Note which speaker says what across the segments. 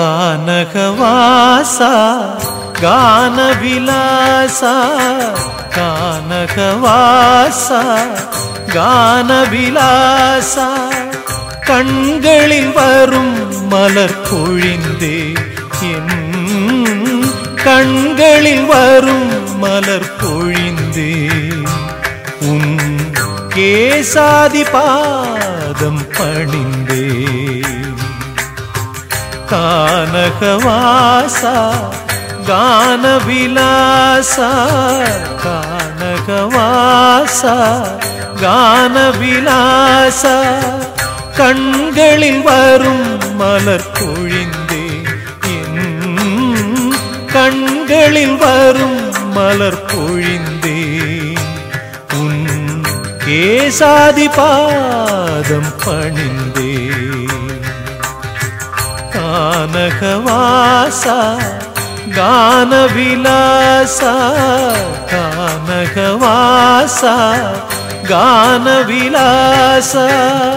Speaker 1: கானகவாசா கானவிலாசா கானகவாசா கானவிலாசா கண்களில் வரும் மலர் பொழிந்தே என் கண்களில் வரும் மலர் பொழிந்தே உன் கேசாதி பாதம் பணிந்தே கானகவாசா கானவிலாசா கானகவாசா கானவிலாசா கண்களில் வரும் மலர் பொழிந்தே என் கண்களில் வரும் மலர் பொழிந்தே உன் கேசாதி பாதம் பணிந்தே கானகவாசா கானவிலாசா கானகவாசா கானவிலாசா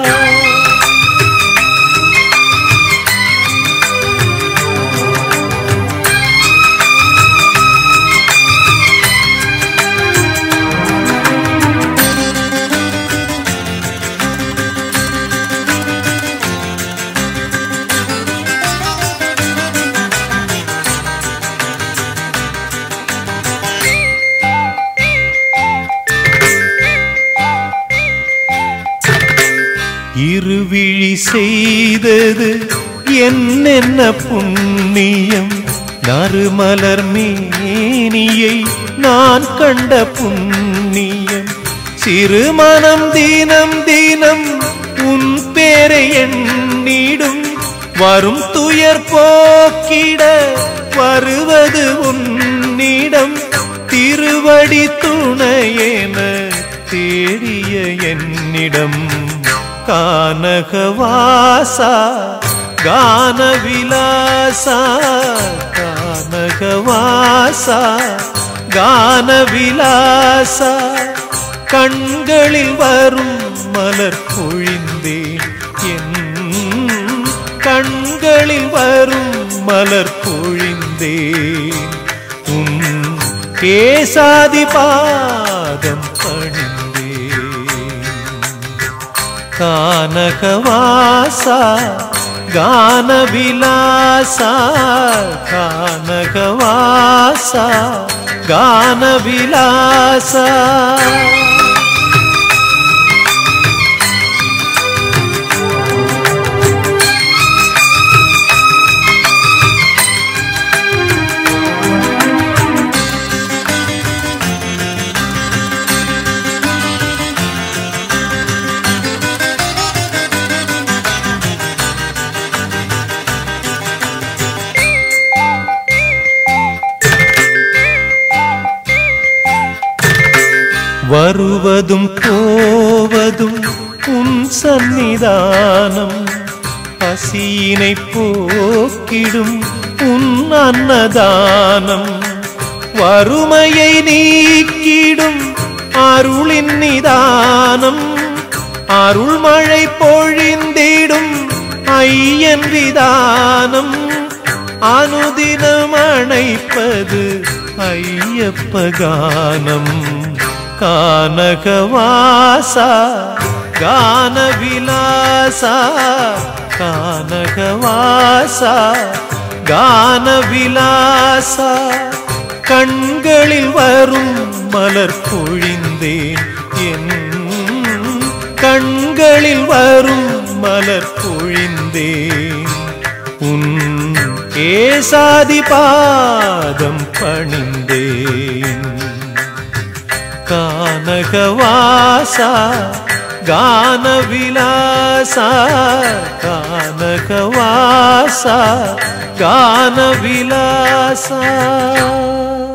Speaker 1: இருவிழி செய்தது என்னென்ன புண்ணியம் நறுமலர் மேனியை நான் கண்ட புண்ணியம் சிறுமனம் தினம் தினம் உன் பேரை எண்ணிடும் வரும் துயர் போக்கிட வருவது உன்னிடம் திருவடி துணையென தேடிய என்னிடம் கானகவாசா கானவிலாசா கானகவாசா கானவிலாசா கண்களில் வரும் மலர் பொழிந்தே என் கண்களில் வரும் மலர் பொழிந்தே உன் கேசாதி பாதம் பணிந்தே கானகவாசா கானவிலாசா கானகவாசா கானவிலாசா வருவதும் போவதும் உன் சந்நிதானம் பசியினை போக்கிடும் உன் அன்னதானம் வறுமையை நீக்கிடும் அருளின் நிதானம் அருள்மழை பொழிந்திடும் ஐயன் விதானம் அனுதினம் அணைப்பது ஐயப்ப கானம் கானகவாசா கானவிலாசா கானகவாசா கானவிலாசா கண்களில் வரும் மலர் பொழிந்தேன் என் கண்களில் வரும் மலர் பொழிந்தேன் உன் கேசாதி பாதம் பணிந்தேன் கானகவாசா கானவிலாசா கானகவாசா கானவிலாசா